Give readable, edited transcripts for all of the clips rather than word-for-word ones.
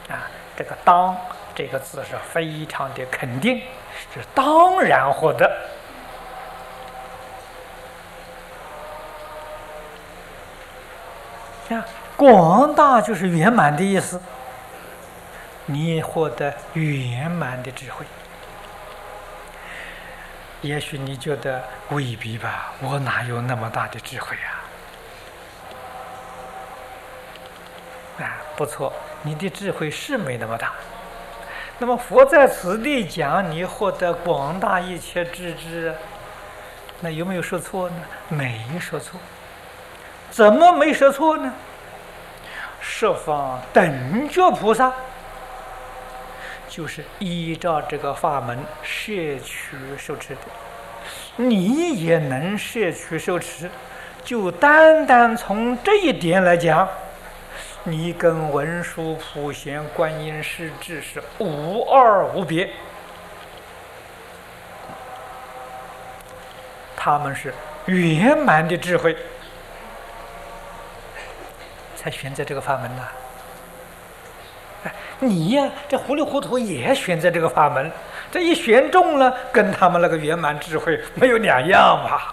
这个当这个字是非常的肯定，是当然获得。广大就是圆满的意思，你获得圆满的智慧。也许你觉得未必吧，我哪有那么大的智慧不错，你的智慧是没那么大。那么佛在此地讲你获得广大一切智智，那有没有说错呢？没说错。怎么没说错呢？十方等觉菩萨就是依照这个法门摄取受持的，你也能摄取受持，就单单从这一点来讲，你跟文殊普贤观音势至是无二无别，他们是圆满的智慧才选择这个法门呐。你呀，这糊里糊涂也选择这个法门，这一选中了，跟他们那个圆满智慧没有两样嘛。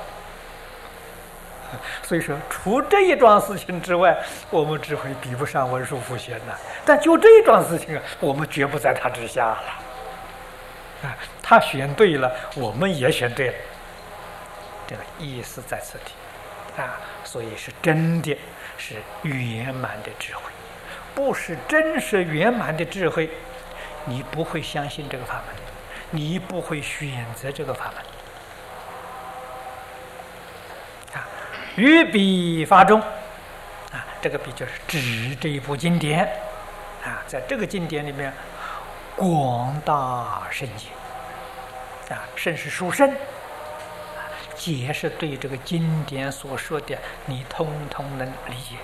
所以说，除这一桩事情之外，我们智慧比不上文殊普贤呐。但就这一桩事情我们绝不在他之下了。他选对了，我们也选对了，这个意思在此地所以是真的是圆满的智慧。不是真实圆满的智慧，你不会相信这个法门，你不会选择这个法门。于彼法中，这个彼就是指这一部经典在这个经典里面，广大圣解圣是殊胜，解是对这个经典所说的，你通通能理解。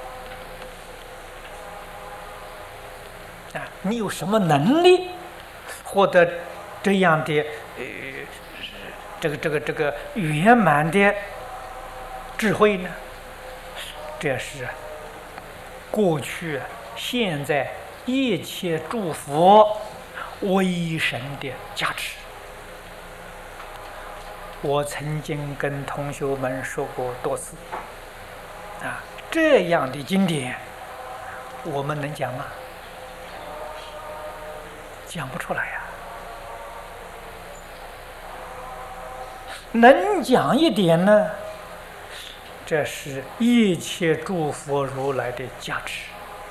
你有什么能力获得这样的这个圆满的智慧呢？这是过去现在一切诸佛威神的加持。我曾经跟同学们说过多次这样的经典我们能讲吗？讲不出来能讲一点呢，这是一切诸佛如来的加持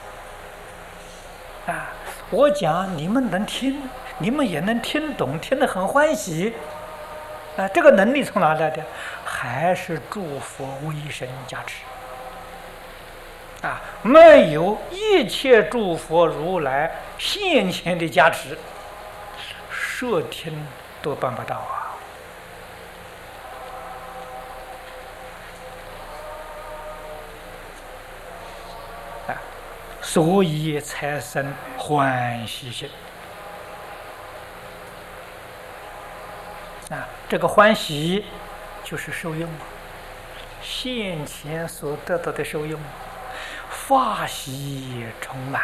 我讲你们能听，你们也能听懂，听得很欢喜这个能力从哪来的？还是诸佛威神加持没有一切诸佛如来现前的加持，摄听都办不到所以才生欢喜心这个欢喜就是受用现前所得到的受用，法喜充满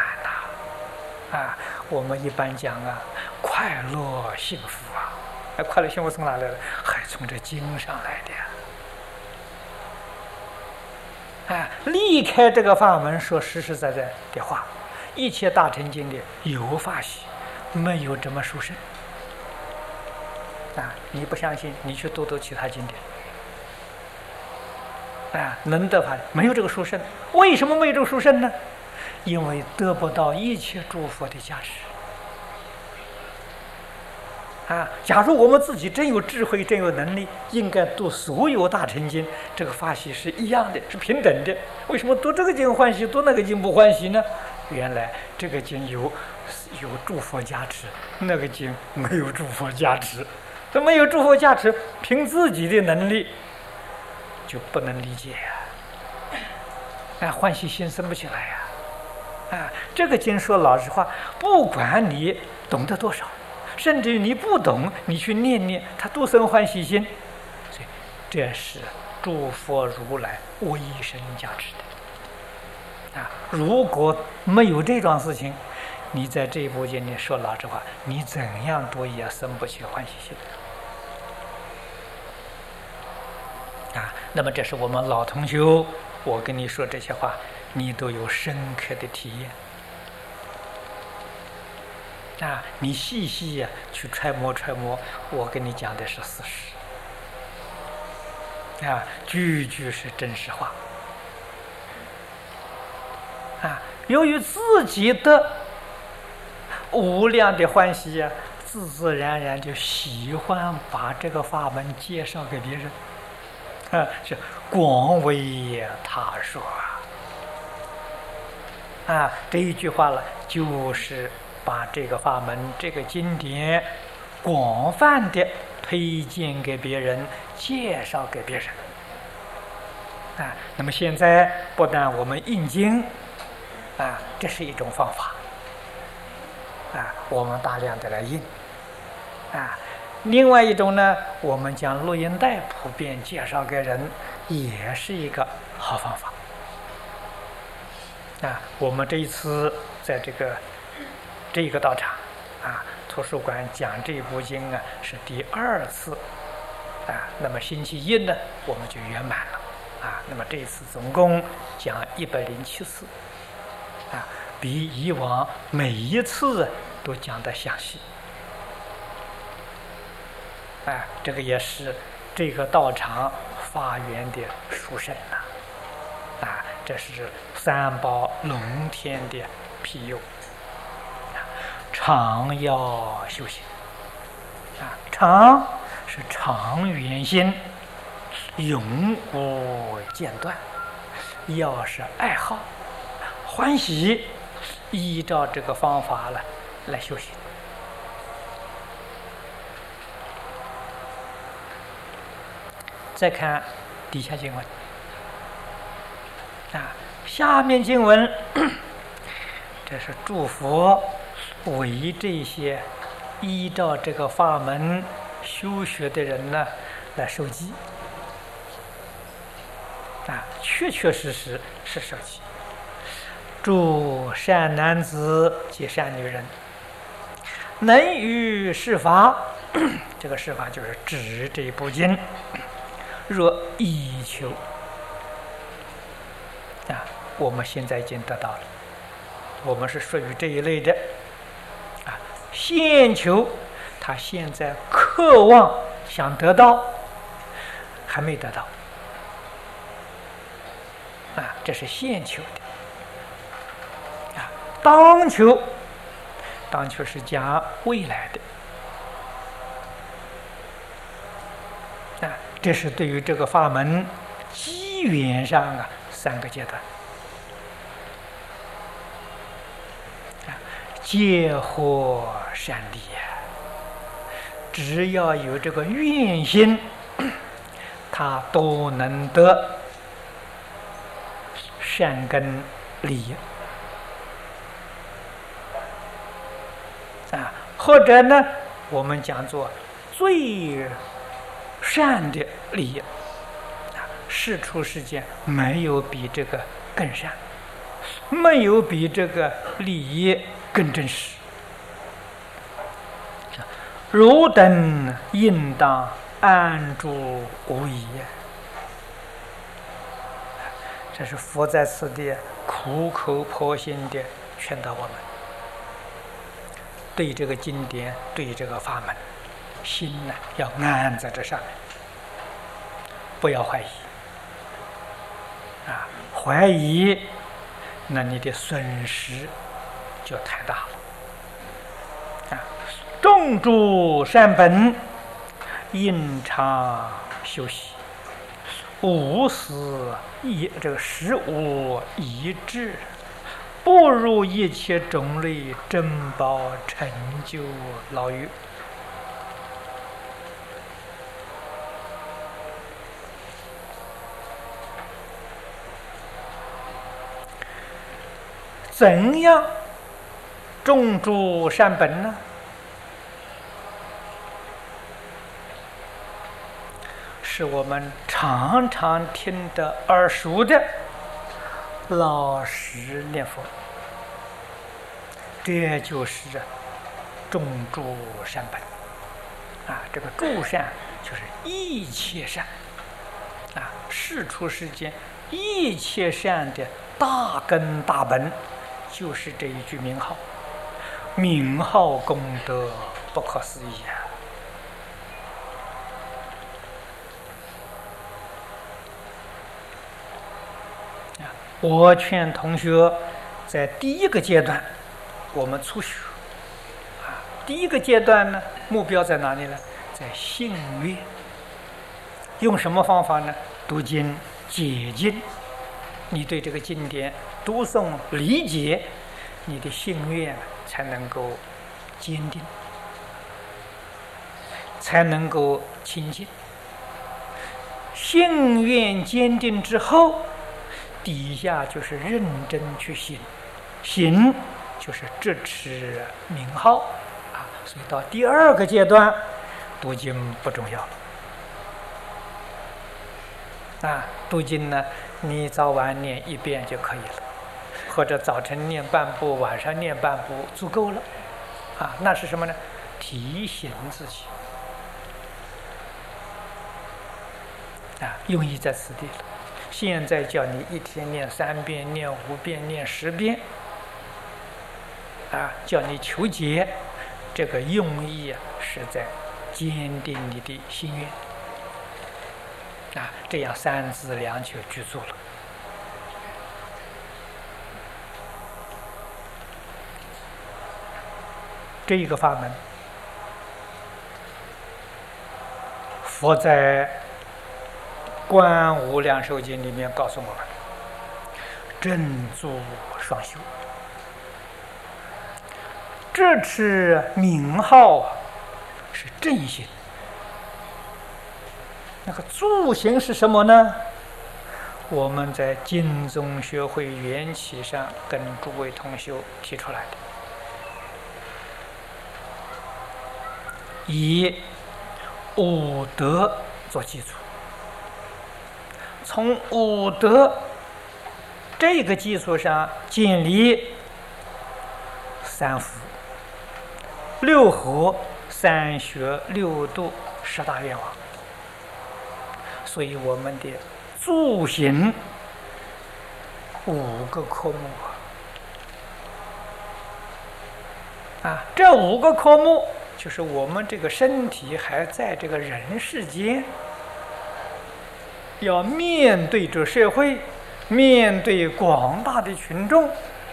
我们一般讲快乐幸福快乐幸福从哪来的？还从这经上来的离开这个法门说实实在在的话，一切大乘经里有法喜，没有这么殊胜你不相信，你去读读其他经典能得法没有这个殊胜。为什么没有这个殊胜呢？因为得不到一切诸佛的加持假如我们自己真有智慧，真有能力，应该读所有大乘经，这个法喜是一样的，是平等的。为什么读这个经欢喜，读那个经不欢喜呢？原来这个经有诸佛加持，那个经没有诸佛加持。这没有诸佛加持，凭自己的能力就不能理解欢喜心生不起来这个经说老实话，不管你懂得多少，甚至于你不懂，你去念念，它都生欢喜心。所以这是诸佛如来威神加持的如果没有这桩事情， 你在这一部经里说老实话，你怎样读也生不起欢喜心啊。那么这是我们老同修，我跟你说这些话，你都有深刻的体验啊。你细细去揣摩揣摩，我跟你讲的是事实啊，句句是真实话啊。由于自己的无量的欢喜呀，自自然然就喜欢把这个法门介绍给别人啊，是广为他说啊。这一句话了，就是把这个法门、这个经典广泛的推荐给别人，介绍给别人啊。那么现在不但我们印经啊，这是一种方法啊，我们大量的来印啊。另外一种呢，我们将录音带普遍介绍给人，也是一个好方法啊。我们这一次在这个道场啊，图书馆讲这部经啊，是第2次啊。那么星期一呢，我们就圆满了啊。那么这一次总共讲107次啊，比以往每一次都讲得详细啊。这个也是这个道场发源的殊胜啊，这是三宝龙天的庇佑，常要修行啊。常是长远心，永无间断；要是爱好欢喜，依照这个方法来修行。再看底下经文啊，下面经文这是祝福为这些依照这个法门修学的人呢来受记啊，确确实实是受记。诸善男子及善女人，能于是法，这个是法就是指这部经，若以求啊，我们现在已经得到了，我们是属于这一类的啊。现求，他现在渴望想得到，还没得到啊，这是现求的。当求，当求是讲未来的啊，这是对于这个法门机缘上啊3个阶段啊，皆获善利啊。只要有这个愿心，他都能得善根利益啊，或者呢，我们讲做最善的利益啊，世出世间没有比这个更善，没有比这个利益更真实。汝等应当安住无疑，这是佛在此地苦口婆心的劝导我们。对这个经典，对这个法门，心呢要安在这上面，不要怀疑啊！怀疑，那你的损失就太大了啊！种诸善本，应常修习，无私这个实无一致，不入一切种类珍宝成就牢狱。怎样种诸善本呢？是我们常常听得耳熟的老实念佛， 这就是种诸善本啊！这个诸善就是一切善啊，世出世间一切善的大根大本，就是这一句名号。名号功德不可思议啊！我劝同学在第一个阶段，我们初学啊，第一个阶段呢，目标在哪里呢？在信愿。用什么方法呢？读经解经，你对这个经典读诵理解，你的信愿才能够坚定，才能够清净。信愿坚定之后，底下就是认真去行，行就是执持名号啊。所以到第二个阶段，读经不重要了。啊，读经呢，你早晚念一遍就可以了，或者早晨念半部，晚上念半部，足够了。啊，那是什么呢？提醒自己。啊，用意在此地了。现在叫你一天念3遍、念5遍、念10遍，啊，叫你求解，这个用意是在坚定你的心愿。啊，这样3资2求具足了。这一个法门，佛在《观无量寿经》里面告诉我们：正足双修，这持名号是正行。那个助行是什么呢？我们在经宗学会缘起上跟诸位同修提出来的，以五德做基础，从五德这个基础上建立3福、6和、3学、6度、10大愿望。所以我们的助行5个科目啊，这5个科目就是我们这个身体还在这个人世间，要面对着社会，面对广大的群众，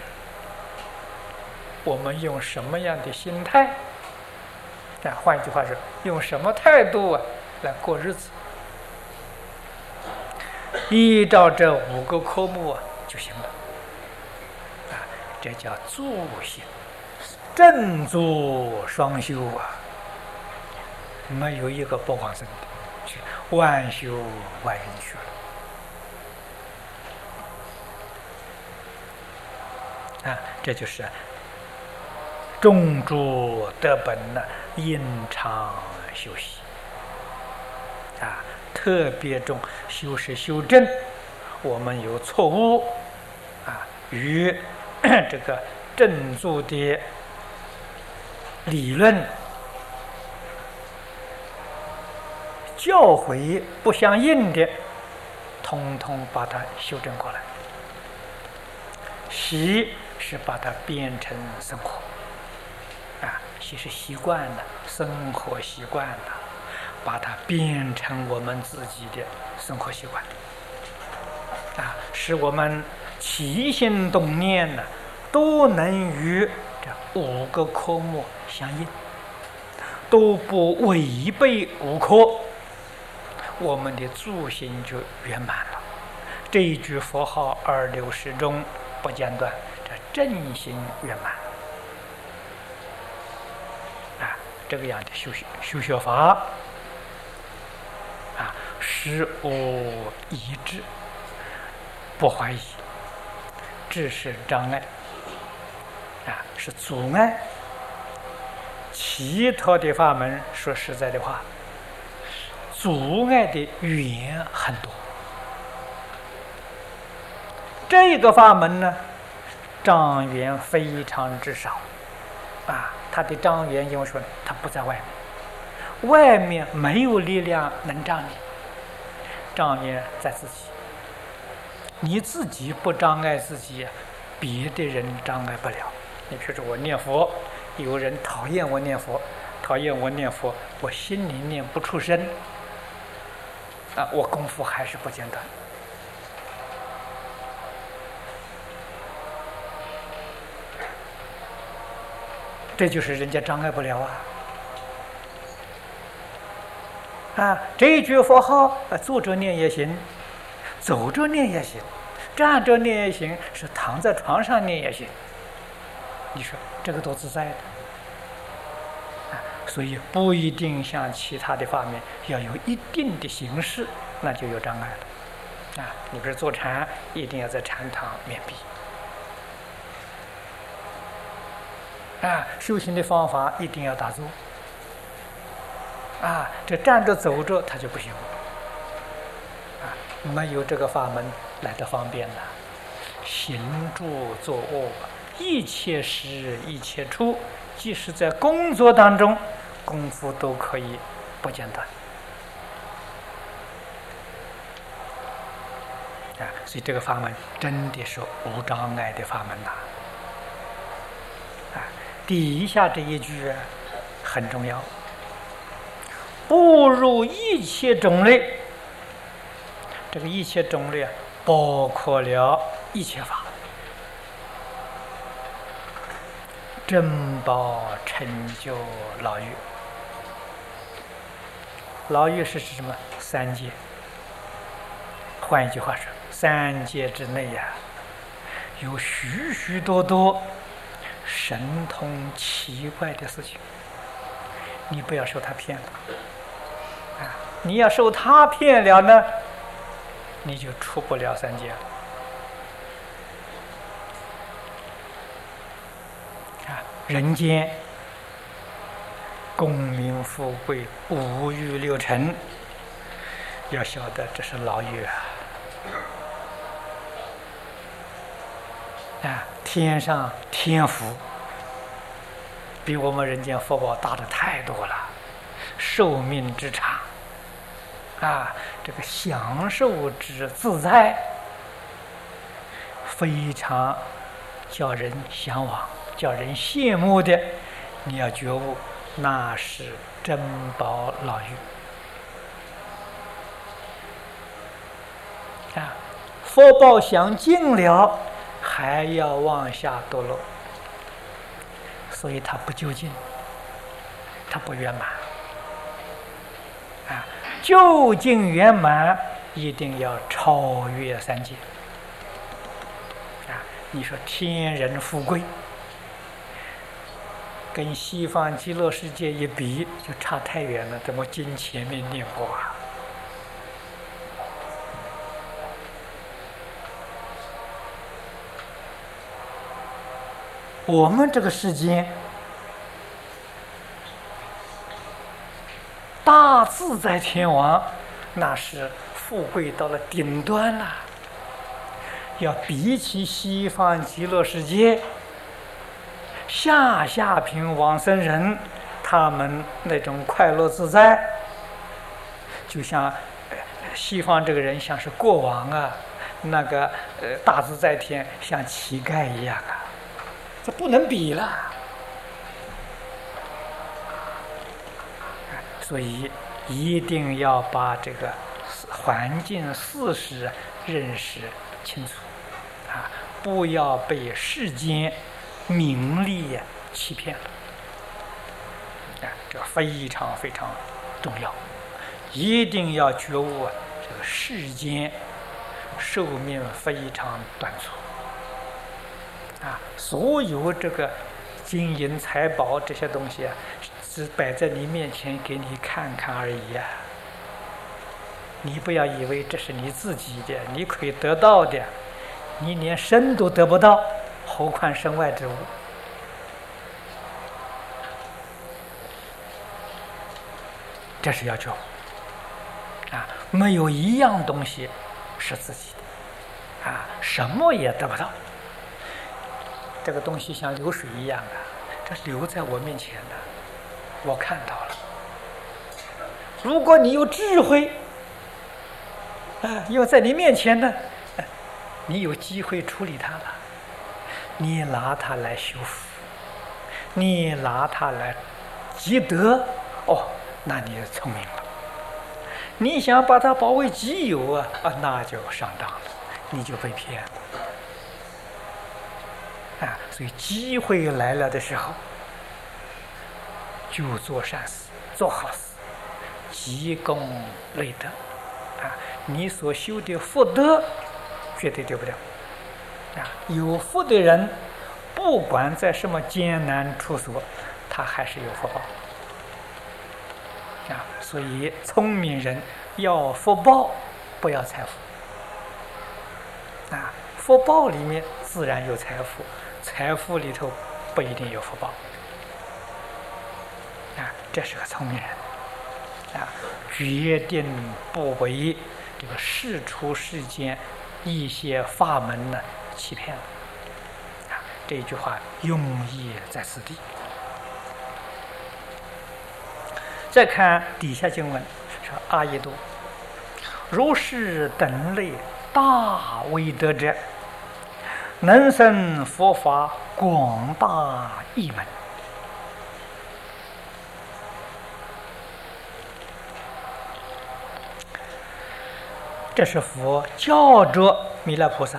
我们用什么样的心态？啊，换一句话说，用什么态度来过日子？依照这5个科目就行了，啊，这叫助行，正足双修啊，没有一个不往生的，去万修万缘去了，啊，这就是种诸德本呢，因常修习，啊。特别重修是修正我们有错误啊，与这个正助的理论教诲不相应的，统统把它修正过来。习是把它变成生活啊，习是习惯了，生活习惯了，把它变成我们自己的生活习惯啊，使我们起心动念呢，都能与这5个科目相应，都不违背5科，我们的助行就圆满了。这一句佛号2六时中不间断，这正行圆满啊，这个样的修学法。使无疑志，不怀疑，志是障碍啊，是阻碍。其他的法门，说实在的话，阻碍的缘很多。这个法门呢，障缘非常之少他的障缘，因为说他不在外面，外面没有力量能障你，障缘在自己。你自己不障碍自己，别的人障碍不了。你比如说我念佛，有人讨厌我念佛，我心里念不出声，我功夫还是不间断。这就是人家障碍不了这一句佛号，坐着念也行，走着念也行，站着念也行，是躺在床上念也行。你说这个多自在的所以不一定像其他的法门要有一定的形式，那就有障碍了你比如坐禅，一定要在禅堂面壁修行的方法一定要打坐这站着走着他就不行没有这个法门来得方便了。行住坐卧，一切时一切处，即使在工作当中，功夫都可以不间断所以这个法门真的是无障碍的法门底下这一句很重要，不入一切种类。这个一切种类包括了一切法，珍宝成就老狱。老狱是指什么？三界。换一句话说，三界之内有许许多多神通奇怪的事情，你不要受他骗了你要受他骗了呢，你就出不了三界了人间功名富贵五欲六尘，要晓得这是牢狱天上天福比我们人间福报大的太多了，寿命之长这个享受之自在，非常叫人向往，叫人羡慕的。你要觉悟，那是珍宝老狱福报享尽了，还要往下堕落，所以它不究竟，它不圆满究竟圆满一定要超越三界你说天人富贵跟西方极乐世界一比就差太远了，怎么经前面念过我们这个世间大自在天王，那是富贵到了顶端了，要比起西方极乐世界下品往生人，他们那种快乐自在，就像西方这个人像是国王那个大自在天像乞丐一样这不能比了。所以一定要把这个环境事实认识清楚不要被世间名利欺骗了这非常非常重要，一定要觉悟这个世间寿命非常短促所有这个金银财宝这些东西只摆在你面前给你看看而已你不要以为这是你自己的，你可以得到的，你连生都得不到，何况身外之物这是要求没有一样东西是自己的什么也得不到。这个东西像流水一样这留在我面前的，我看到了。如果你有智慧，又在你面前呢，你有机会处理它了，你拿它来修复，你拿它来积德，那你聪明了。你想把它包为己有那就上当了，你就被骗了。所以机会来了的时候，就做善事，做好事，积功累德。你所修的福德绝对丢不掉。有福的人，不管在什么艰难处所，他还是有福报。所以聪明人要福报，不要财富。福报里面自然有财富，财富里头不一定有福报。这是个聪明人。决定不为这个世出世间一些法门呢欺骗了。这句话用意在此地。再看底下经文，说阿逸多，如是等类大威德者，能生佛法广大义门。这是佛叫着弥勒菩萨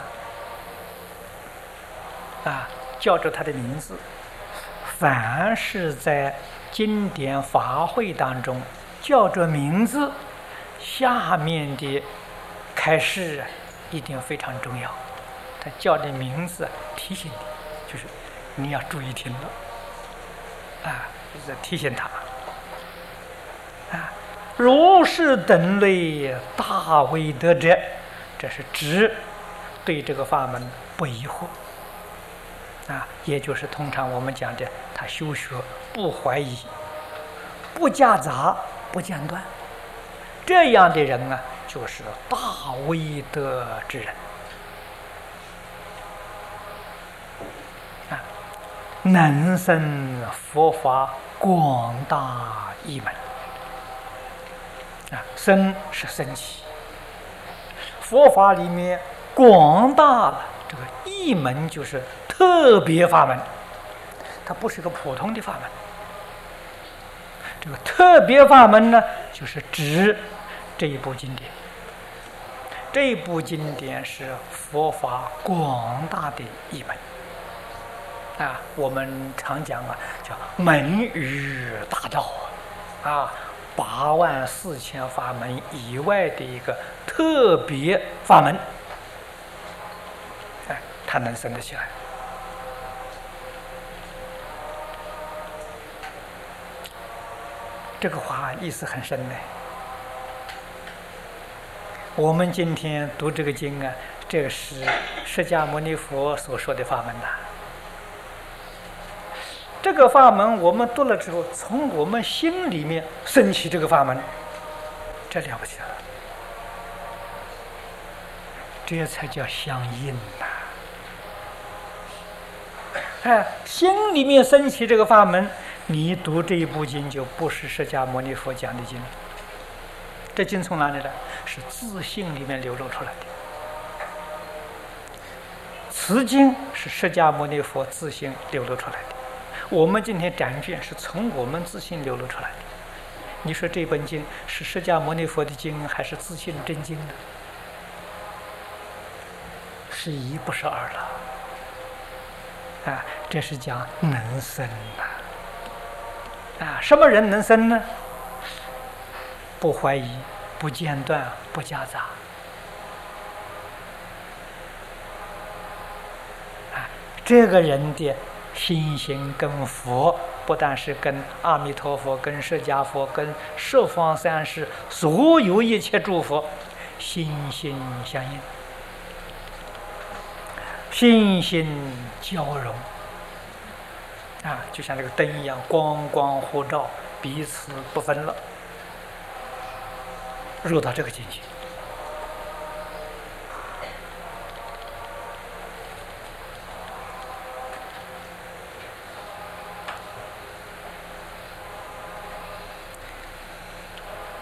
叫着他的名字。凡是在经典法会当中叫着名字，下面的开示一定非常重要。他叫的名字提醒你，就是你要注意听了就是提醒他如是等类大威德者，这是指对这个法门不疑惑也就是通常我们讲的他修学不怀疑，不夹杂，不间断，这样的人就是大威德之人能生佛法广大义门生是升起，佛法里面广大了，这个义门就是特别法门，它不是个普通的法门。这个特别法门呢，就是指这一部经典。这一部经典是佛法广大的义门我们常讲叫门语大道84000法门以外的一个特别法门，它能生得起来。这个话意思很深呢。我们今天读这个经这个是释迦牟尼佛所说的法门这个法门我们读了之后，从我们心里面升起这个法门，这了不起了，这才叫相应心里面升起这个法门，你读这一部经就不是释迦牟尼佛讲的经。这经从哪里来？是自信里面流露出来的。此经是释迦牟尼佛自信流露出来的。我们今天展卷是从我们自信流露出来的。你说这本经是释迦牟尼佛的经还是自信真经呢？是一不是二了这是讲能生什么人能生呢？不怀疑，不间断，不夹杂这个人的心行跟佛，不但是跟阿弥陀佛、跟释迦佛、跟十方三世所有一切诸佛心心相应，心心交融就像这个灯一样，光光互照，彼此不分了，入到这个境界。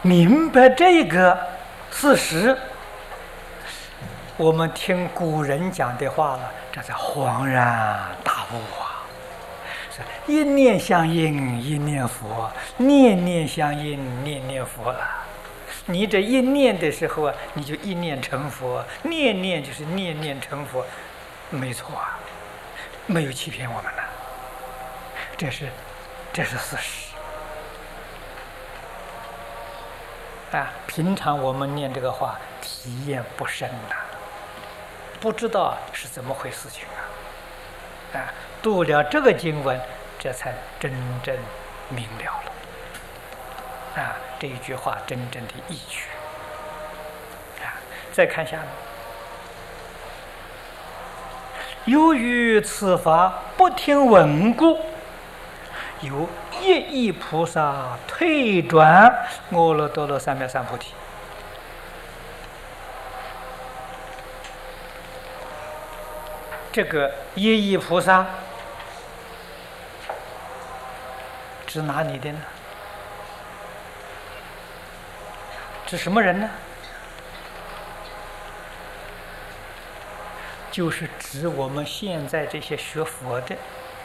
明白这个事实，我们听古人讲的话了，这才恍然大悟啊！是一念相应，一念佛；念念相应，念念佛了。你这一念的时候啊，你就一念成佛；念念就是念念成佛，没错啊，没有欺骗我们了。这是事实啊！平常我们念这个话，体验不深呐，不知道是怎么回事情啊！啊，读了这个经文，这才真正明了了啊！这一句话真正的意趣啊！再看下面，由于此法不听闻故，由一意菩萨退转阿耨多罗三藐三菩提。这个一意菩萨指哪里的呢？指什么人呢？就是指我们现在这些学佛的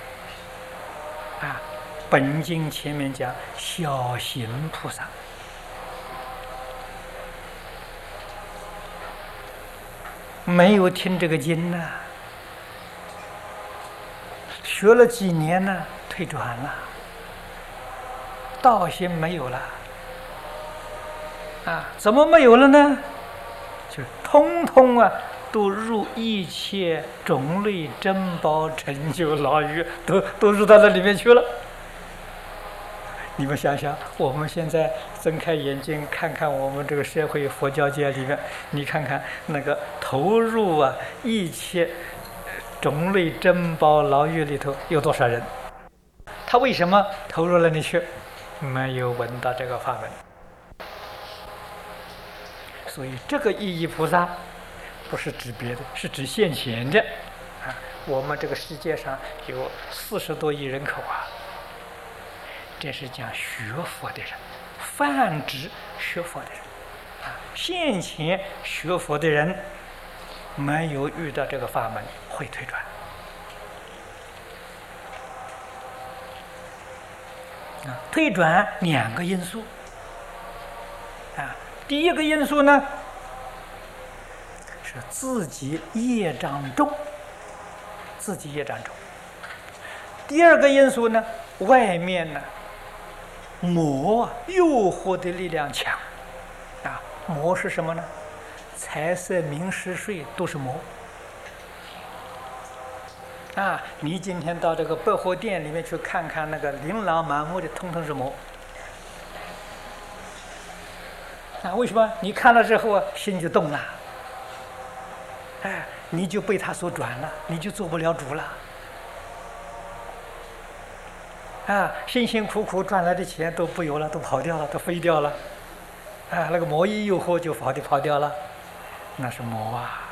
啊。本经前面讲小行菩萨，没有听这个经呢，学了几年呢，退转了，道心没有了啊！怎么没有了呢？就通通啊，都入一切种类珍宝成就牢狱，都入到那里面去了。你们想想，我们现在睁开眼睛看看我们这个社会佛教界里面，你看看那个投入啊一切种类珍宝牢狱里头有多少人？他为什么投入了你去？没有闻到这个法门。所以这个意义菩萨不是指别的，是指现前的啊。我们这个世界上有40多亿人口啊。这是讲学佛的人，泛指学佛的人啊。现前学佛的人没有遇到这个法门，会退转啊。退转2个因素啊。第一个因素呢，是自己业障重，自己业障重。第二个因素呢，外面呢。魔诱惑的力量强啊！魔是什么呢？财色名食睡都是魔啊！你今天到这个百货店里面去看看，那个琳琅满目的，通通是魔啊！为什么？你看了之后啊，心就动了，哎，你就被他所转了，你就做不了主了。啊，辛辛苦苦赚来的钱都不有了，都跑掉了，都飞掉了，啊，那个魔一诱惑就跑掉了，那是魔啊！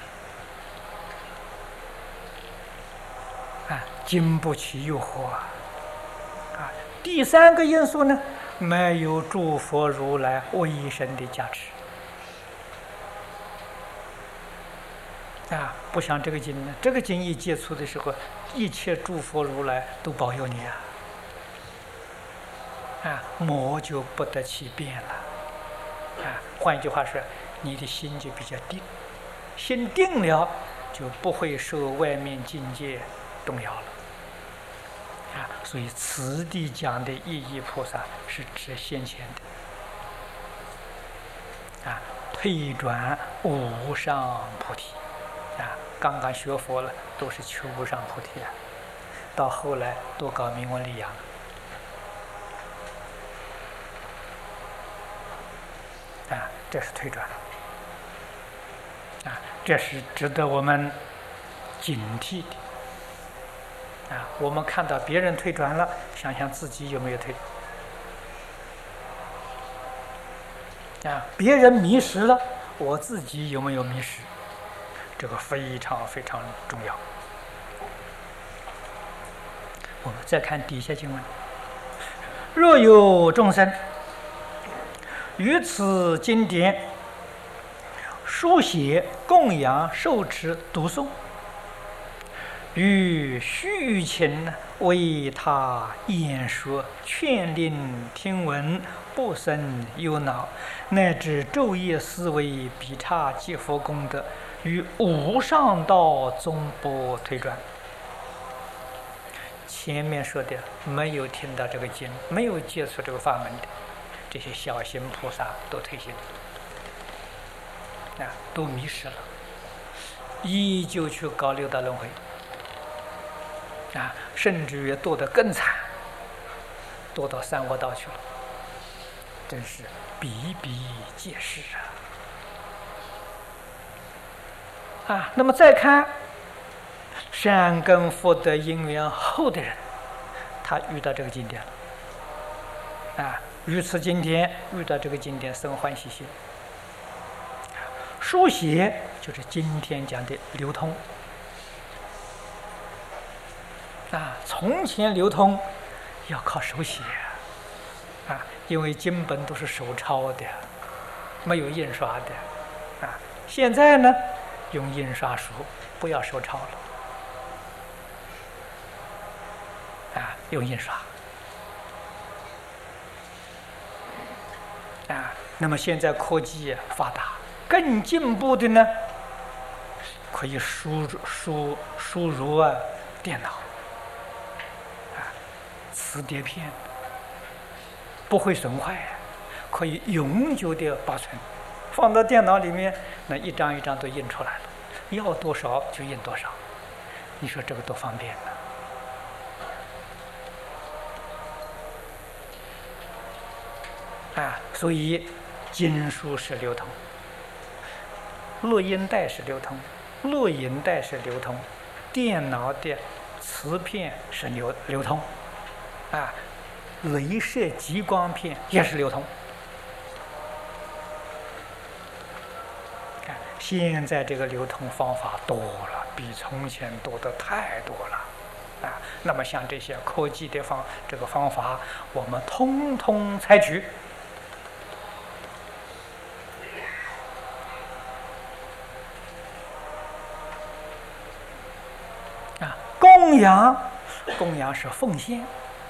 啊，经不起诱惑啊！啊，第3个因素呢，没有诸佛如来威神的加持啊，不像这个经呢，这个经一接触的时候，一切诸佛如来都保佑你啊！啊，魔就不得其便了，啊，换一句话说，你的心就比较定，心定了，就不会受外面境界动摇了，啊，所以此地讲的意义菩萨是指先前的，啊，退转无上菩提，啊，刚刚学佛了都是求无上菩提啊，到后来都搞名闻利养了。啊，这是退转啊，这是值得我们警惕的啊。我们看到别人退转了，想想自己有没有退啊？别人迷失了，我自己有没有迷失？这个非常非常重要。我们再看底下经文：若有众生于此经典书写、供养、受持、读诵，与虚情为他演说、劝令听闻，不生忧恼，乃至昼夜思维，比刹积福功德，与无上道终不退转。前面说的没有听到这个经，没有接触这个法门的这些小行菩萨都退心了，都迷失了，依旧去搞六道轮回，甚至于堕得更惨，堕到三恶道去了，真是比比皆是那么再看善根福德因缘厚的人，他遇到这个经典了，于此经典遇到这个经典生欢喜心。书写就是今天讲的流通从前流通要靠手写因为经本都是手抄的，没有印刷的现在呢用印刷书，不要手抄了用印刷那么现在科技发达，更进步的呢，可以输入电脑磁碟片，不会损坏，可以永久的保存，放到电脑里面，那一张一张都印出来了，要多少就印多少，你说这个多方便呢？所以经书是流通，录音带是流通，录影带是流通，电脑的磁片是流通镭射激光片也是流通。现在这个流通方法多了，比从前多得太多了那么像这些科技的这个方法，我们通通采取供养是奉献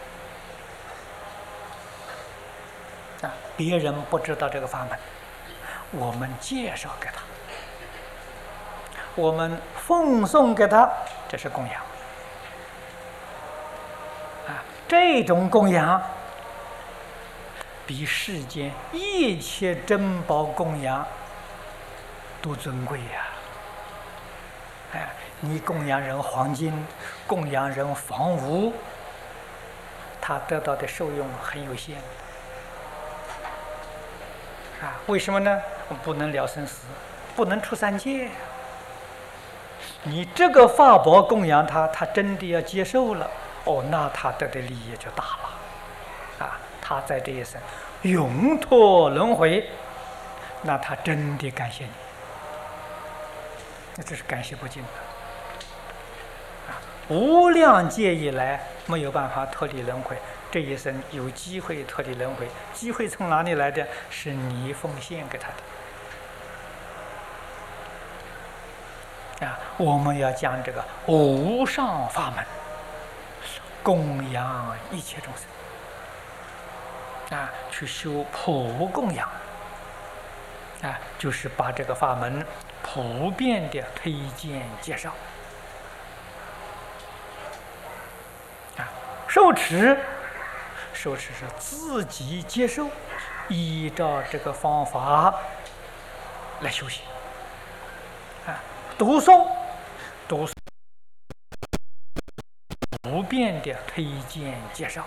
别人不知道这个法门，我们介绍给他，我们奉送给他，这是供养这种供养比世间一切珍宝供养都尊贵你供养人黄金，供养人房屋，他得到的受用很有限为什么呢？不能了生死，不能出三界你这个法宝供养他，他真的要接受了那他得的利益就大了他在这一生永脱轮回，那他真的感谢你，那这是感谢不尽的无量劫以来没有办法脱离轮回，这一生有机会脱离轮回，机会从哪里来的？是你奉献给他的我们要将这个无上法门供养一切众生去修普供养就是把这个法门普遍的推荐介绍受持是自己接受，依照这个方法来修行读诵不变的推荐介绍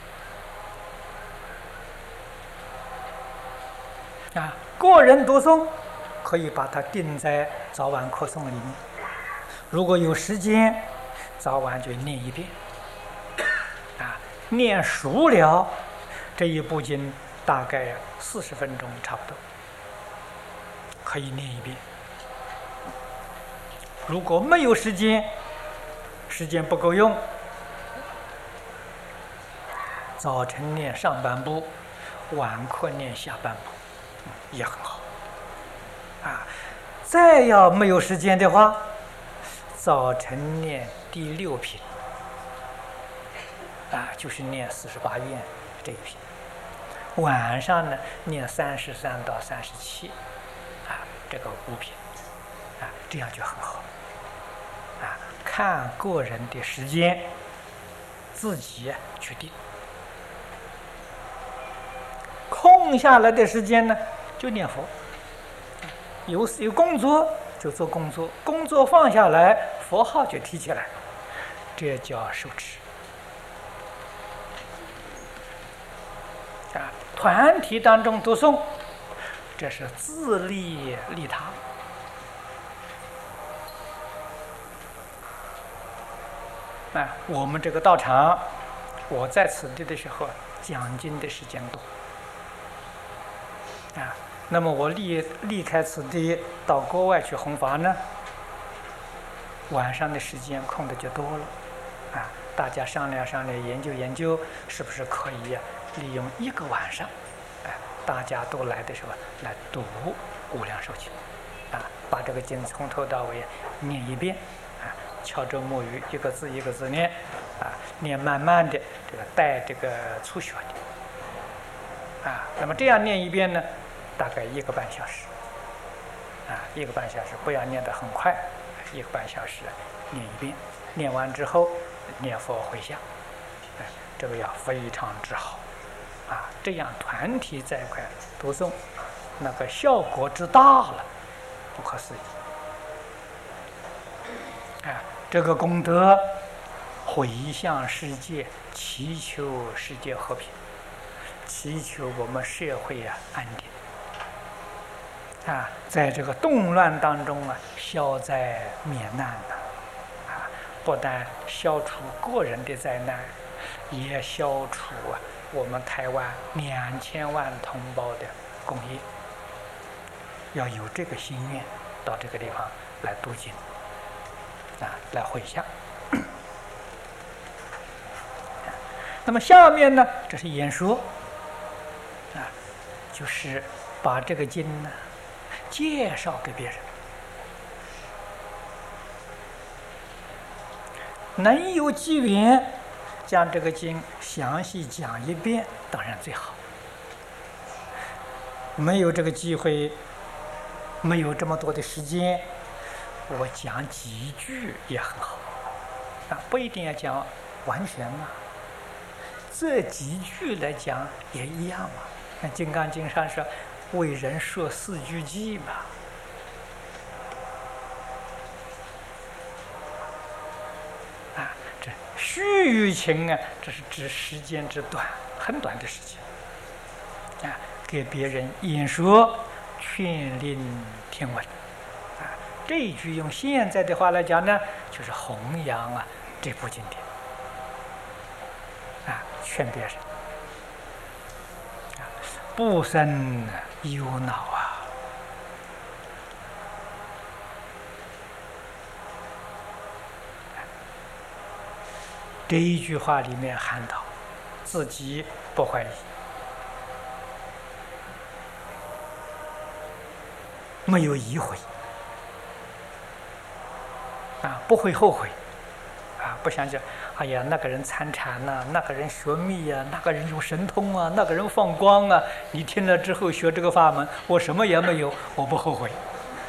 个人读诵可以把它定在早晚课诵里面，如果有时间早晚就念一遍念熟了这一部经大概40分钟差不多可以念一遍。如果没有时间不够用，早晨念上半部，晚课念下半部也很好。再要没有时间的话，早晨念第6品，就是念48愿这一品。晚上呢念33到37，这个5品，这样就很好。看个人的时间，自己决定。空下来的时间呢，就念佛。有工作就做工作，工作放下来，佛号就提起来，这叫受持。团体当中读诵，这是自利利他。我们这个道场，我在此地的时候讲经的时间多，那么我离开此地到国外去弘法呢，晚上的时间空的就多了，大家商量商量，研究研究，是不是可以利用1个晚上，大家都来的时候来读《无量寿经》，把这个经从头到尾念一遍，敲着木鱼，一个字一个字念，念慢慢的，这个带这个初学的，那么这样念一遍呢，大概1个半小时，1个半小时，不要念得很快，1个半小时念一遍，念完之后念佛回向，这个要非常之好，这样团体在一块读诵，那个效果之大了，不可思议。这个功德回向世界，祈求世界和平，祈求我们社会安定，在这个动乱当中消灾免难不但消除个人的灾难，也消除我们台湾2000万同胞的功业。要有这个心愿，到这个地方来读经，来回向。那么下面呢，这是演说，就是把这个经呢介绍给别人，能有机缘将这个经详细讲一遍，当然最好。没有这个机会，没有这么多的时间，我讲几句也很好，不一定要讲完全嘛。这几句来讲也一样嘛。那《金刚经》上说为人说4句偈嘛，这须臾情这是指时间之短，很短的时间，给别人演说，劝令听闻，这一句用现在的话来讲呢，就是弘扬这部经典，劝别人不生忧恼这一句话里面含到自己不怀疑，没有疑悔，不会后悔，不想讲哎呀那个人参禅那个人学密那个人有神通那个人放光你听了之后学这个法门，我什么也没有，我不后悔。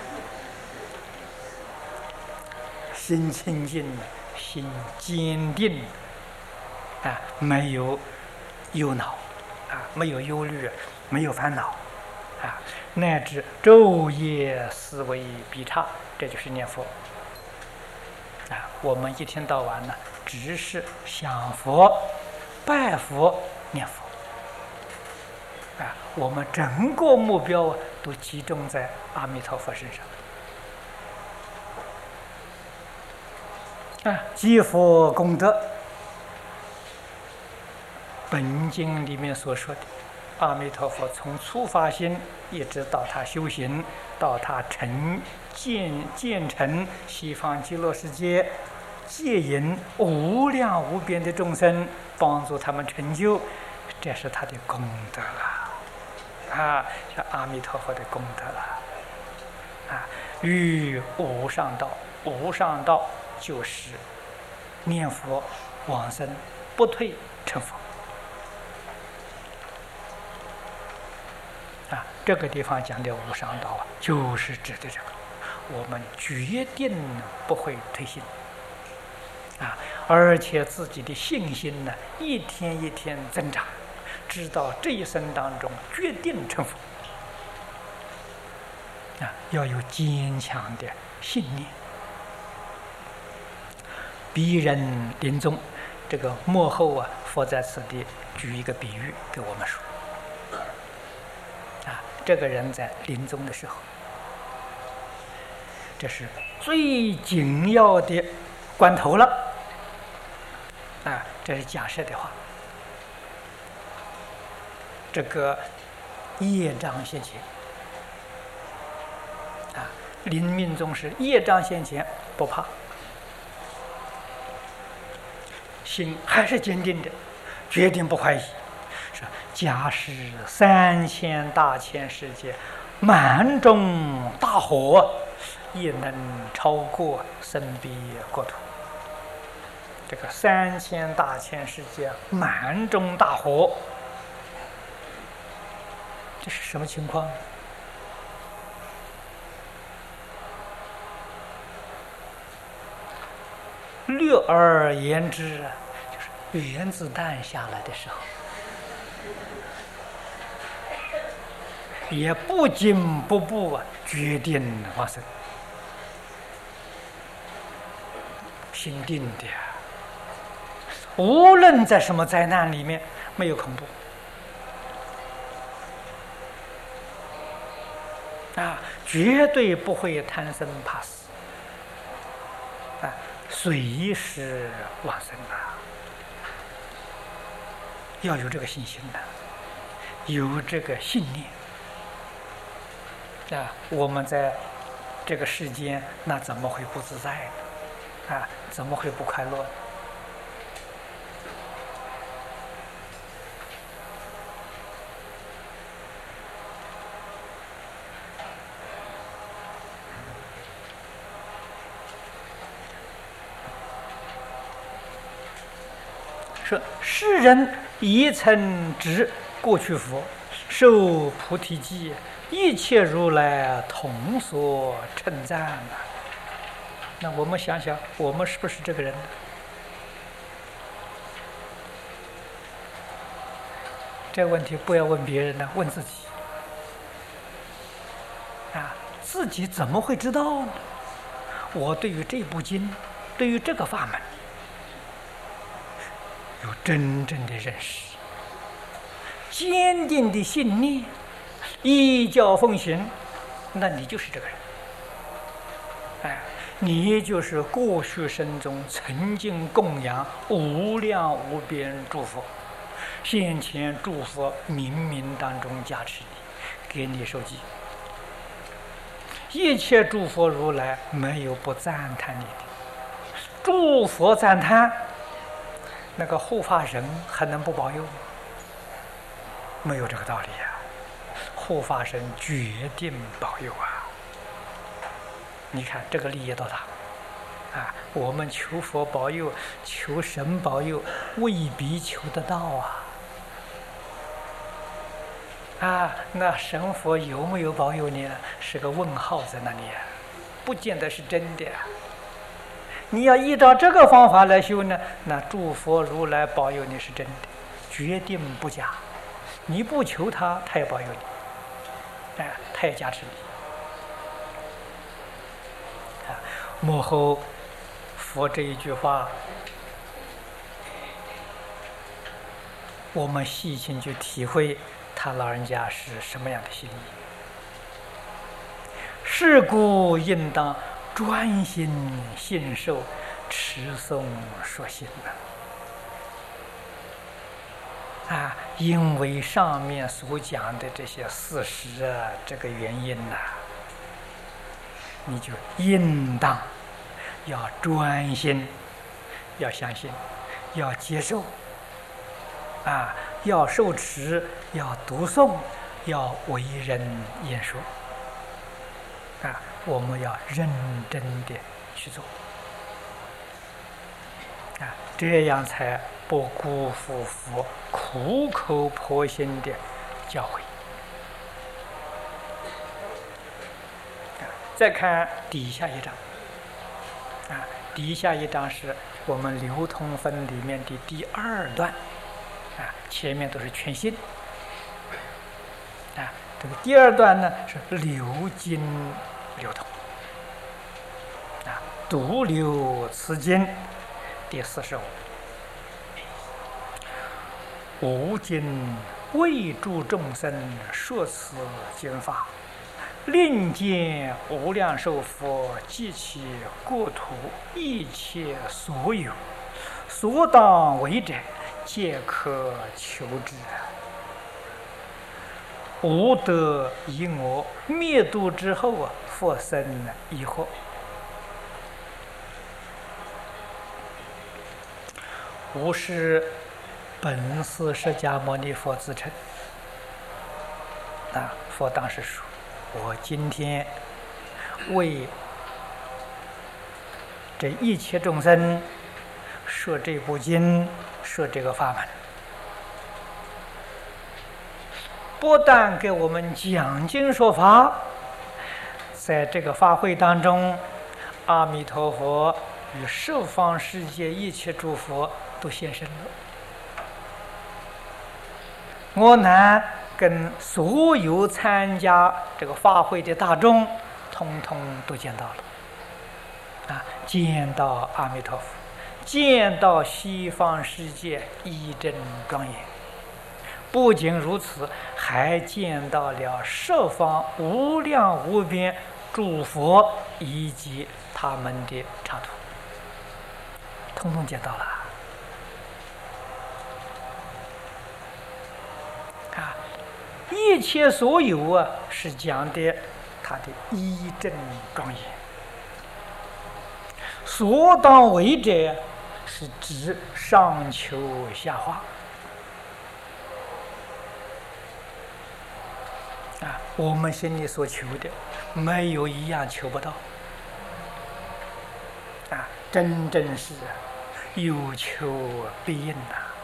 心清净，心坚定，没有忧恼，没有忧虑，没有烦恼，乃至昼夜思维必差，这就是念佛。我们一天到晚呢，只是想佛、拜佛、念佛，我们整个目标都集中在阿弥陀佛身上。积福功德，本经里面所说的，阿弥陀佛从初发心一直到他修行，到他建成西方极乐世界，接引无量无边的众生，帮助他们成就，这是他的功德啊，像阿弥陀佛的功德了啊！于无上道，无上道就是念佛往生不退成佛啊！这个地方讲的无上道啊，就是指的这个，我们决定不会退心啊，而且自己的信心呢，一天一天增长，知道这一生当中决定成佛啊，要有坚强的信念。逼人临终，这个末后啊，佛在此地举一个比喻给我们说啊，这个人在临终的时候，这是最紧要的关头了啊，这是假设的话。这个业障现前啊，临命终时业障现前不怕，心还是坚定的，决定不怀疑。是假使3000大千世界满中大火，也能超过生彼国土。这个3000大千世界满中大火，这是什么情况？略而言之，就是原子弹下来的时候，也不紧不步啊，决定往生，心定的，无论在什么灾难里面，没有恐怖啊，绝对不会贪生怕死啊，随时往生啊！要有这个信心的，有这个信念啊，我们在这个世间，那怎么会不自在呢？啊，怎么会不快乐呢？说世人已曾知过去佛，受菩提记，一切如来同所称赞啊。那我们想想，我们是不是这个人呢？这个问题不要问别人呢，问自己啊，自己怎么会知道呢？我对于这部经，对于这个法门，有真正的认识，坚定的信念，依教奉行，那你就是这个人。哎，你就是过去生中曾经供养无量无边诸佛，现前诸佛冥冥当中加持你，给你受记。一切诸佛如来没有不赞叹你的，诸佛赞叹，那个护法神还能不保佑吗？没有这个道理呀！护法神决定保佑啊！你看这个利益多大啊！我们求佛保佑，求神保佑，未必求得到啊！啊，那神佛有没有保佑你呢？是个问号在那里啊，不见得是真的啊。你要依照这个方法来修呢，那诸佛如来保佑你是真的，决定不假。你不求他，他也保佑你，哎，他也加持你。啊，幕后佛这一句话，我们细心去体会他老人家是什么样的心意。是故应当专心信受，持诵说行啊！因为上面所讲的这些事实啊，这个原因呐，你就应当要专心，要相信，要接受啊，要受持，要读诵， 要为人演说啊，我们要认真的去做啊，这样才不辜负佛苦口婆心的教诲。再看底下一章啊，底下一章是我们流通分里面的第2段啊，前面都是全信啊，这个第2段呢是流经流通啊，独流此经第45。吾今为助众生说此经法，令见无量寿佛及其国土一切所有，所当为者，皆可求之。吾得以我灭度之后啊，复生疑惑。吾是本师释迦牟尼佛自称啊，佛当时说：“我今天为这一切众生说这部经，说这个法门，不但给我们讲经说法，在这个法会当中，阿弥陀佛与十方世界一切诸佛都现身了。我呢，跟所有参加这个法会的大众，通通都见到了，啊，见到阿弥陀佛，见到西方世界一真庄严。不仅如此，还见到了十方无量无边诸佛以及他们的刹土，通通见到了。啊，一切所有啊，是讲的他的一真庄严。所当为者，是指上求下化。啊，我们心里所求的，没有一样求不到。啊，真正是有求必应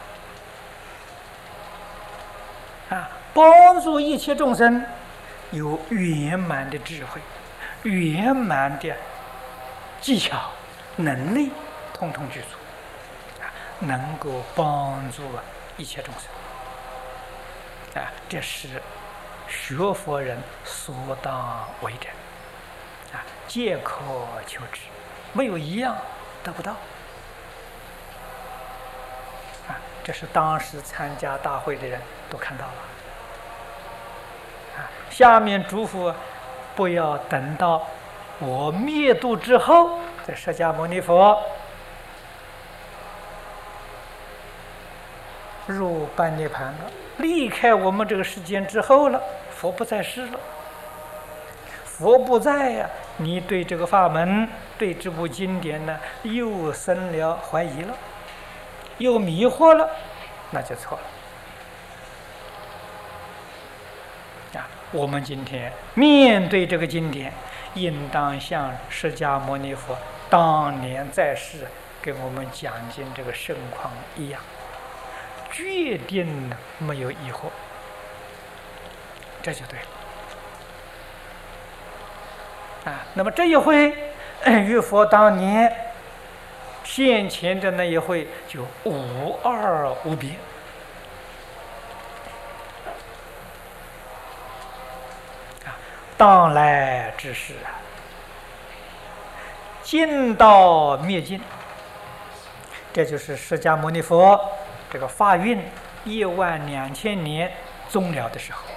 呐！啊，帮助一切众生有圆满的智慧、圆满的技巧、能力，统统具足，啊，能够帮助一切众生。啊，这是学佛人所当为者，啊，皆可求之，没有一样得不到。啊，这是当时参加大会的人都看到了。啊，下面嘱咐不要等到我灭度之后，在释迦牟尼佛入半涅槃了，离开我们这个世间之后了，佛不在世了，佛不在呀，你对这个法门，对这部经典呢，又生了怀疑了，又迷惑了，那就错了。啊，我们今天面对这个经典，应当像释迦牟尼佛当年在世给我们讲经这个盛况一样，决定没有疑惑，这就对了。啊，那么这一回与佛当年现前的那一回就无二无别。啊，当来之事啊，尽道灭尽，这就是释迦牟尼佛这个法运12000年终了的时候，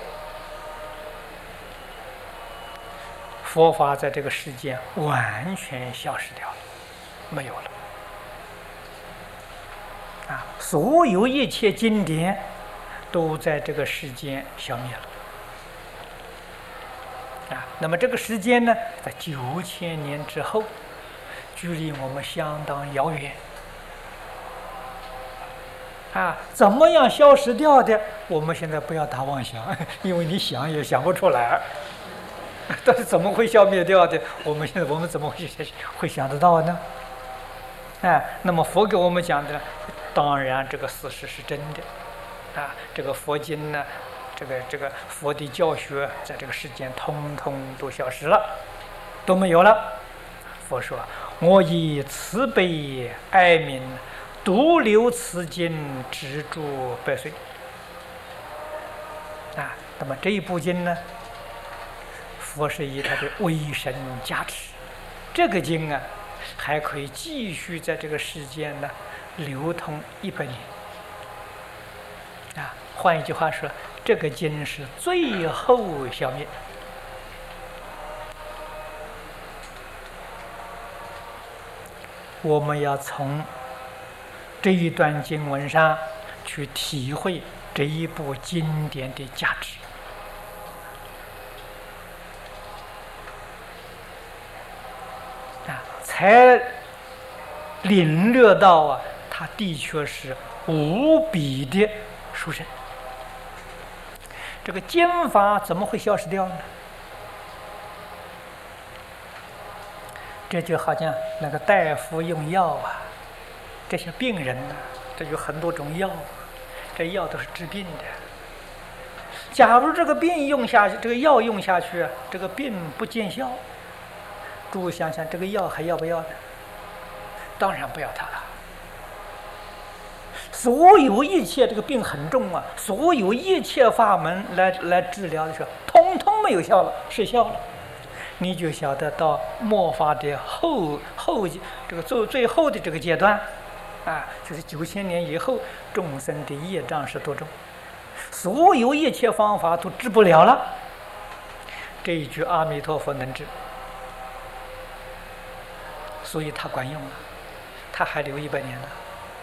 佛法在这个世间完全消失掉了，没有了。啊，所有一切经典都在这个世间消灭了。啊，那么这个时间呢，在9000年之后，距离我们相当遥远。 怎么样消失掉的？我们现在不要打妄想，因为你想也想不出来。但是怎么会消灭掉的？我们怎么会想得到呢？那么佛给我们讲的，当然这个事实是真的。这个佛经呢，这个佛的教学，在这个世间通通都消失了，都没有了。佛说：“我以慈悲哀悯，独留此经，直诸百岁。”那么这一部经呢，佛是以他的威神加持，这个经啊，还可以继续在这个世间呢流通100年。换一句话说，这个经是最后消灭。我们要从这一段经文上去体会这一部经典的价值。才领略到它的确是无比的殊胜。这个经法怎么会消失掉呢？这就好像那个大夫用药这些病人呢，这有很多种药，这药都是治病的。假如这个病用下去，这个药用下去，这个病不见效，诸位想想，这个药还要不要呢？当然不要它了。所有一切这个病很重所有一切法门来治疗的时候，通通没有效了，失效了。你就晓得到末法的这个最后的这个阶段就是9000年以后，众生的业障是多重，所有一切方法都治不了了。这一句阿弥陀佛能治，所以它管用了，它还留100年了。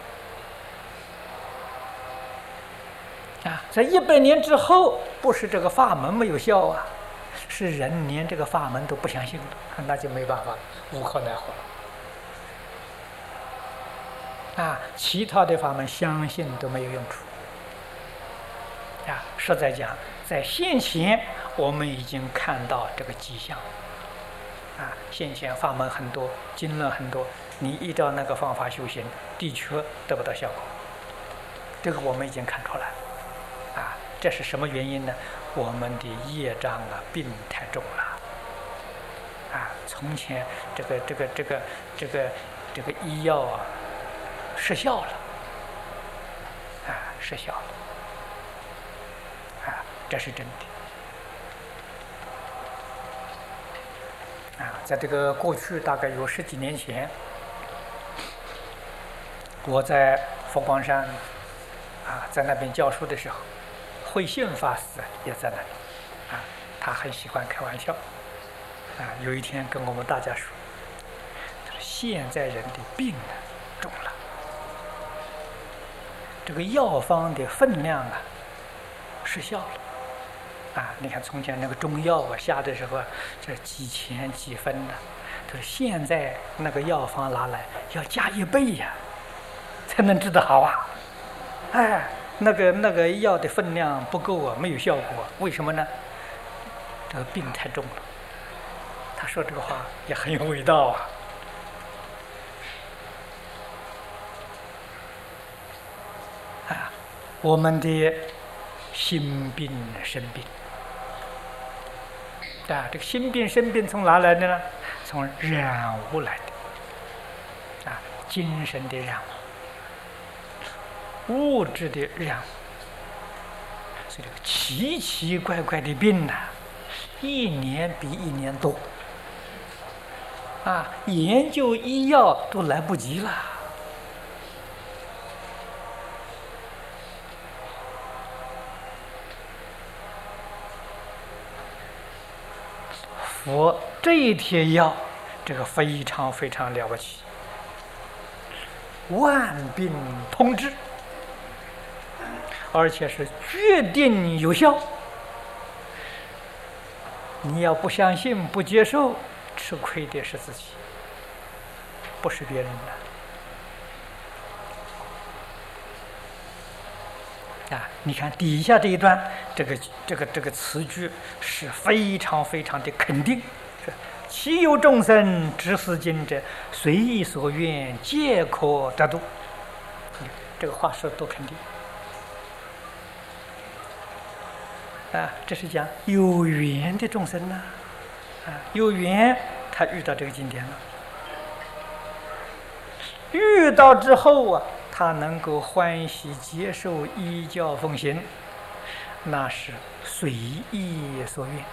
在100年之后，不是这个法门没有效是人连这个法门都不相信了，那就没办法了，无可奈何其他的法门相信都没有用处实在讲，在现前我们已经看到这个迹象现前法门很多，经论很多，你依照那个方法修行，的确得不到效果。这个我们已经看出来这是什么原因呢？我们的业障病太重了从前这个医药失效了失效了这是真的在这个过去大概有10几年前，我在佛光山在那边教书的时候，慧信法师也在那里他很喜欢开玩笑有一天跟我们大家说，现在人的病重了，这个药方的分量失效了你看从前那个中药下的时候这几钱几分的，就是现在那个药方拿来要加1倍才能治得好那个药的分量不够没有效果，为什么呢？这个病太重了。他说这个话也很有味道我们的心病生病这个心病生病从哪来的呢？从染污来的精神的染污，物质的染污，所以这个奇奇怪怪的病一年比一年多研究医药都来不及了。佛这一帖药，这个非常非常了不起，万病通治，而且是决定有效。你要不相信、不接受，吃亏的是自己，不是别人你看底下这一段，这个词句是非常非常的肯定。其有众生知是经者，随意所愿，皆可得度。这个话说多肯定这是讲有缘的众生呢有缘他遇到这个经典了，遇到之后他能够欢喜接受，依教奉行，那是随意所愿。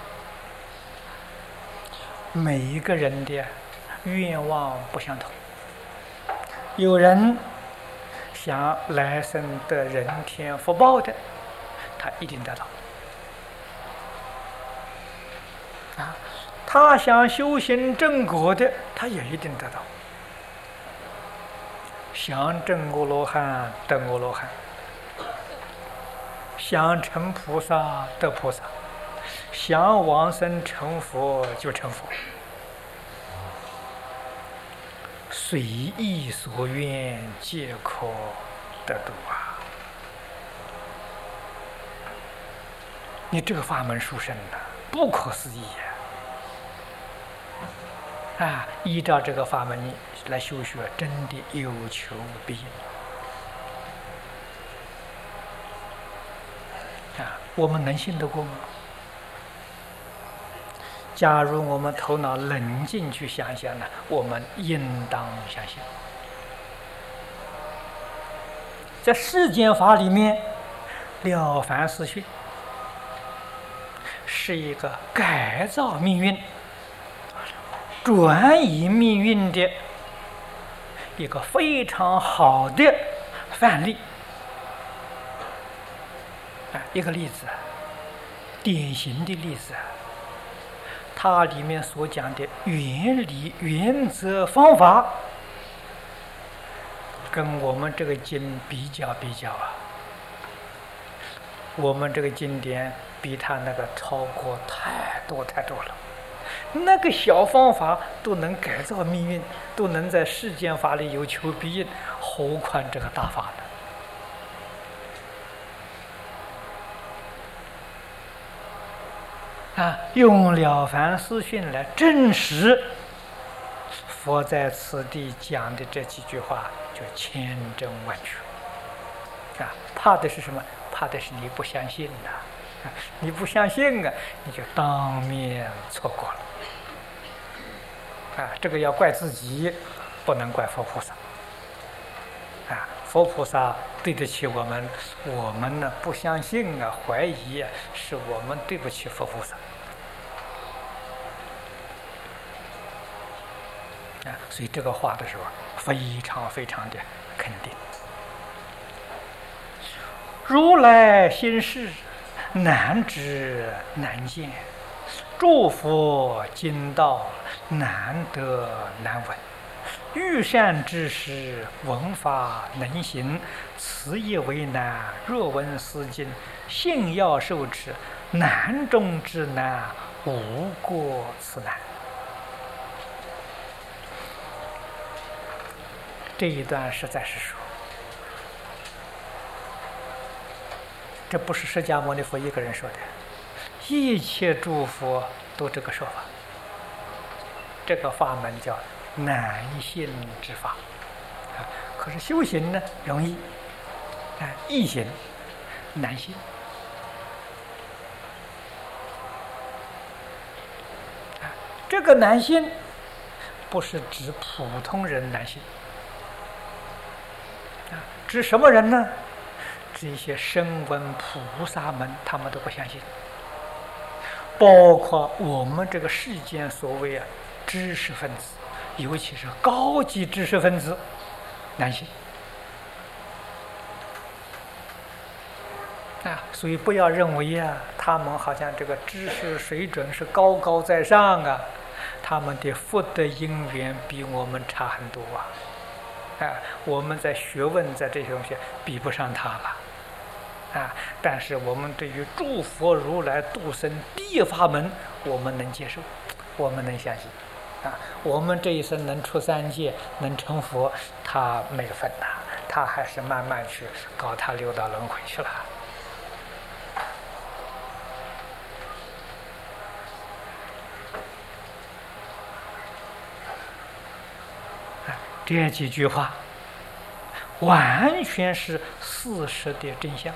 每一个人的愿望不相同，有人想来生得人天福报的，他一定得到他想修行正果的，他也一定得到。想证阿罗汉得阿罗汉，想成菩萨得菩萨，想往生成佛就成佛，随意所愿，皆可得度你这个法门殊胜不可思议依照这个法门来修学，真的有求必应我们能信得过吗？假如我们头脑冷静去想想呢，我们应当相信。在世间法里面，了凡四训是一个改造命运、转移命运的一个非常好的范例一个例子，典型的例子。它里面所讲的原理、原则、方法，跟我们这个经比较我们这个经典比他那个超过太多了。那个小方法都能改造命运，都能在世间法里有求必应，何况这个大法呢？用了凡四训来证实佛在此地讲的这几句话，就千真万确怕的是什么？怕的是你不相信你不相信你就当面错过了这个要怪自己，不能怪佛菩萨佛菩萨对得起我们，我们呢不相信怀疑是我们对不起佛菩萨所以这个话的时候非常非常的肯定。如来心事难知难见，诸佛经道难得难闻，欲善知识，闻法能行，此亦为难。若闻斯经，信要受持，难中之难，无过此难。这一段实在是说，这不是释迦牟尼佛一个人说的，一切诸佛都这个说法。这个法门叫难信之法可是修行呢容易易行难信这个难信不是指普通人难信指什么人呢？指一些声闻菩萨们，他们都不相信，包括我们这个世间所谓知识分子，尤其是高级知识分子，难信所以不要认为他们好像这个知识水准是高高在上他们的福德因缘比我们差很多我们在学问在这些东西比不上他了但是我们对于诸佛如来度生第一法门，我们能接受，我们能相信我们这一生能出三界能成佛，他没分他还是慢慢去搞他六道轮回去了这几句话完全是事实的真相。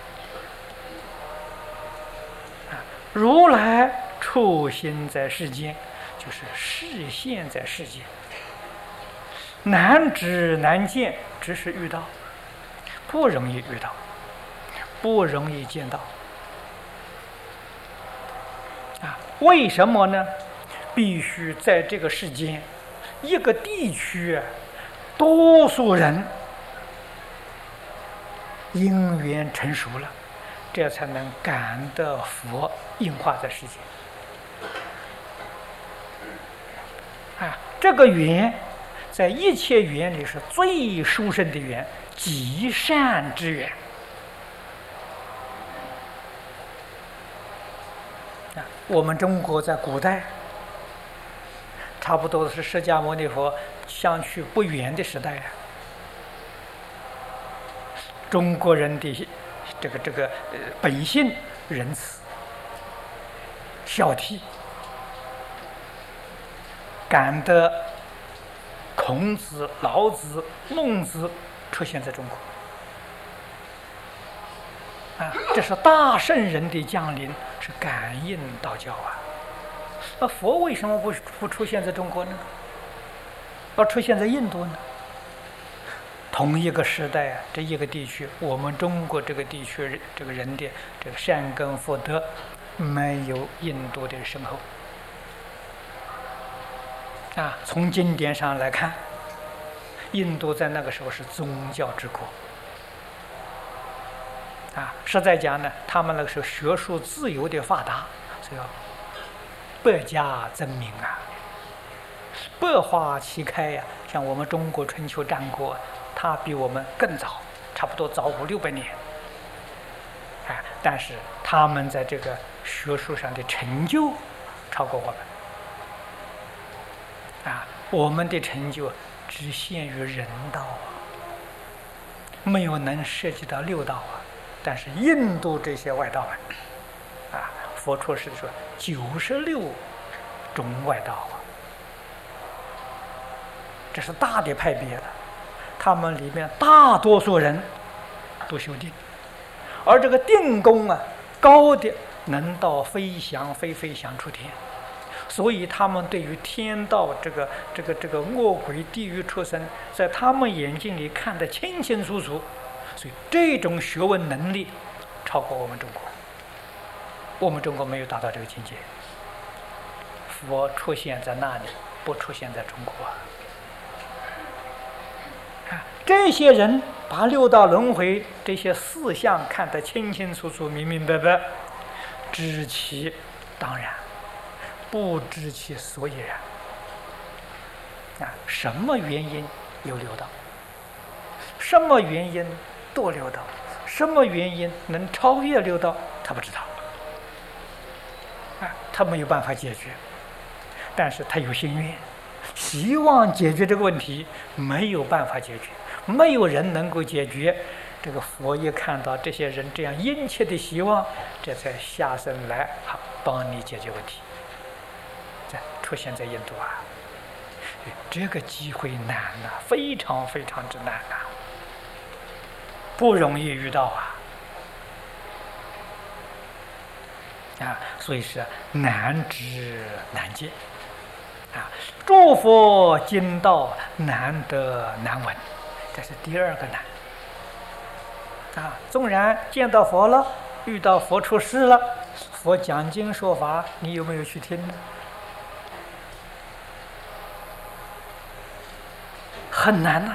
如来处心在世间，就是示现在世间，难知难见，只是遇到，不容易遇到，不容易见到。为什么呢？必须在这个世间一个地区，多数人因缘成熟了，这才能感得佛应化在世间。这个缘在一切缘里是最殊胜的缘，极善之缘。我们中国在古代差不多是释迦牟尼佛相去不远的时代中国人的这个本性仁慈孝悌，感得孔子、老子、孟子出现在中国这是大圣人的降临，是感应道教那佛为什么不出现在中国呢？要出现在印度呢？同一个时代这一个地区，我们中国这个地区这个人的这个善根福德没有印度的深厚从经典上来看，印度在那个时候是宗教之国实在讲呢，他们那个时候学术自由的发达，所以百家争鸣百花齐开像我们中国春秋战国，它比我们更早，差不多早500-600年但是他们在这个学术上的成就超过我们我们的成就只限于人道没有能涉及到六道但是印度这些外道们佛出世说96种外道这是大的派别了，他们里面大多数人都修定，而这个定功高的能到飞翔出天，所以他们对于天道这个恶鬼地狱畜生，在他们眼睛里看得清清楚楚，所以这种学问能力超过我们中国，我们中国没有达到这个境界。佛出现在那里，不出现在中国这些人把六道轮回这些四项看得清清楚楚、明明白白，知其当然，不知其所以然什么原因有六道？什么原因堕六道？什么原因能超越六道？他不知道他没有办法解决，但是他有心愿，希望解决这个问题，没有办法解决，没有人能够解决。这个佛一看到这些人这样殷切的希望，这才下生来帮你解决问题。这出现在印度这个机会难非常非常之难不容易遇到所以是难知难见诸佛经道难得难闻，这是第二个难纵然见到佛了，遇到佛出世了，佛讲经说法，你有没有去听呢？很难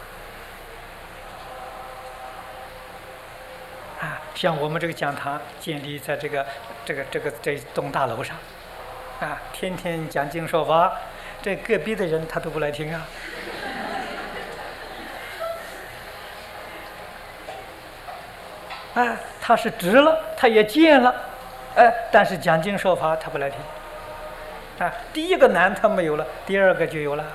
像我们这个讲堂建立在这栋大楼上天天讲经说法，这隔壁的人他都不来听他是直了，他也见了但是讲经说法他不来听第一个难他没有了，第二个就有了，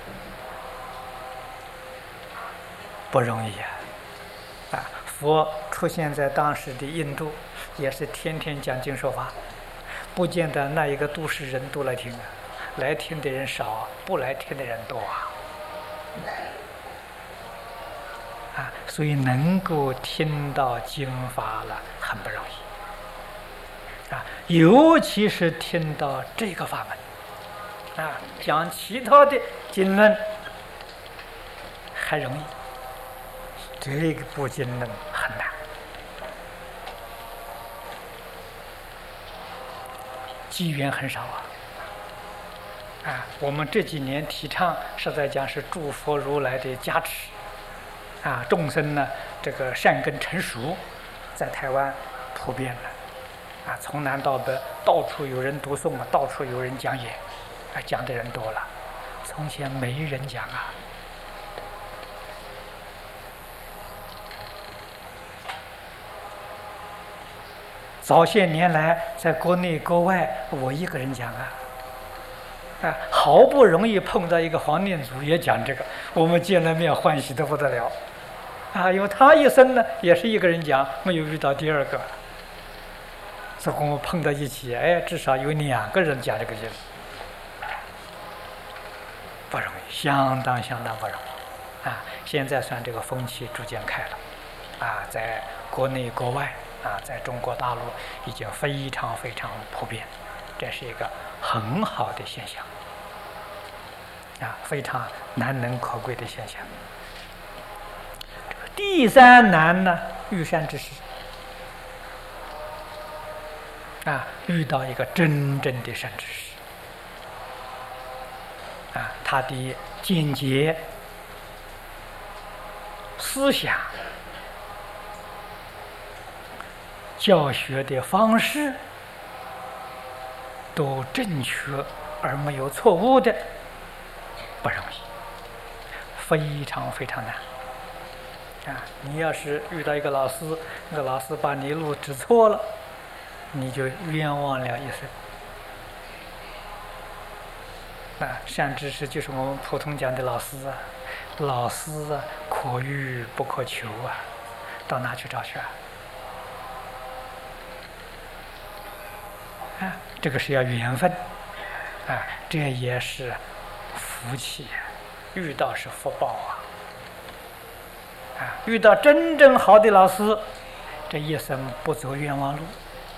不容易佛出现在当时的印度，也是天天讲经说法，不见得那一个都市人都来听来听的人少，不来听的人多所以能够听到经法了，很不容易尤其是听到这个法门讲其他的经论还容易，这个部经论很难。机缘很少我们这几年提倡，实在讲是诸佛如来的加持众生呢，这个善根成熟，在台湾普遍了从南到北，到处有人读诵到处有人讲演讲的人多了，从前没人讲早些年来，在国内国外，我一个人讲好不容易碰到一个黄念祖也讲这个，我们见了面欢喜得不得了因为他一生呢也是一个人讲，没有遇到第二个，所以我们碰到一起，至少有2个人讲这个经，不容易，相当不容易现在算这个风气逐渐开了在国内国外在中国大陆已经非常普遍，这是一个很好的现象非常难能可贵的现象。第3难呢，遇善知识遇到一个真正的善知识他的见解、思想、教学的方式都正确而没有错误的，不容易，非常难你要是遇到一个老师，那个老师把你路指错了，你就冤枉了一生善知识就是我们普通讲的老师老师可遇不可求到哪去找去这个是要缘分这也是福气遇到是福报遇到真正好的老师，这一生不走冤枉路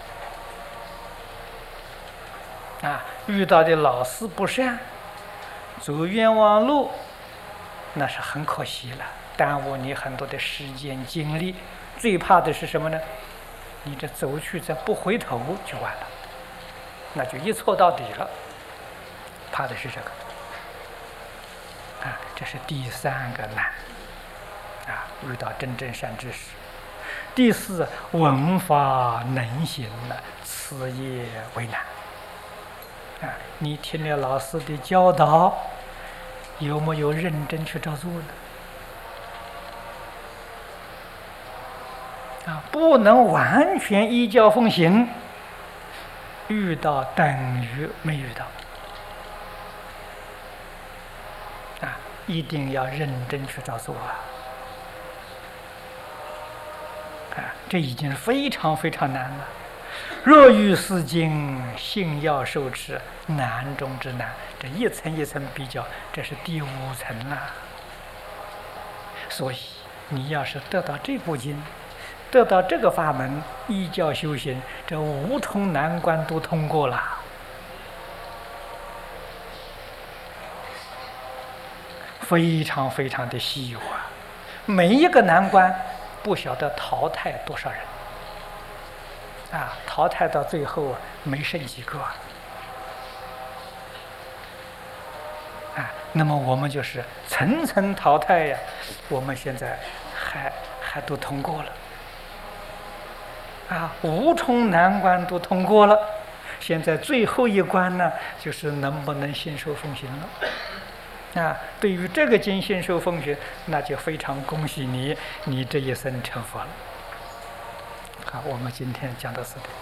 遇到的老师不善，走冤枉路，那是很可惜了，耽误你很多的时间精力。最怕的是什么呢？你这走去再不回头就完了，那就一错到底了。怕的是这个这是第3个难遇到真正善知识。第4，闻法能行此也为难你听了老师的教导，有没有认真去照做呢？不能完全依教奉行，遇到等于没遇到一定要认真去照做这已经是非常难了。若遇是经，信要受持，难中之难。这一层一层比较，这是第5层了。所以你要是得到这部经，得到这个法门，依教修行，这5重难关都通过了，非常的稀有每一个难关不晓得淘汰多少人淘汰到最后没剩几个那么我们就是层淘汰我们现在还都通过了5重难关都通过了，现在最后一关呢，就是能不能信受奉行了对于这个经信受奉行，那就非常恭喜你，你这一生成佛了。好，我们今天讲到此地。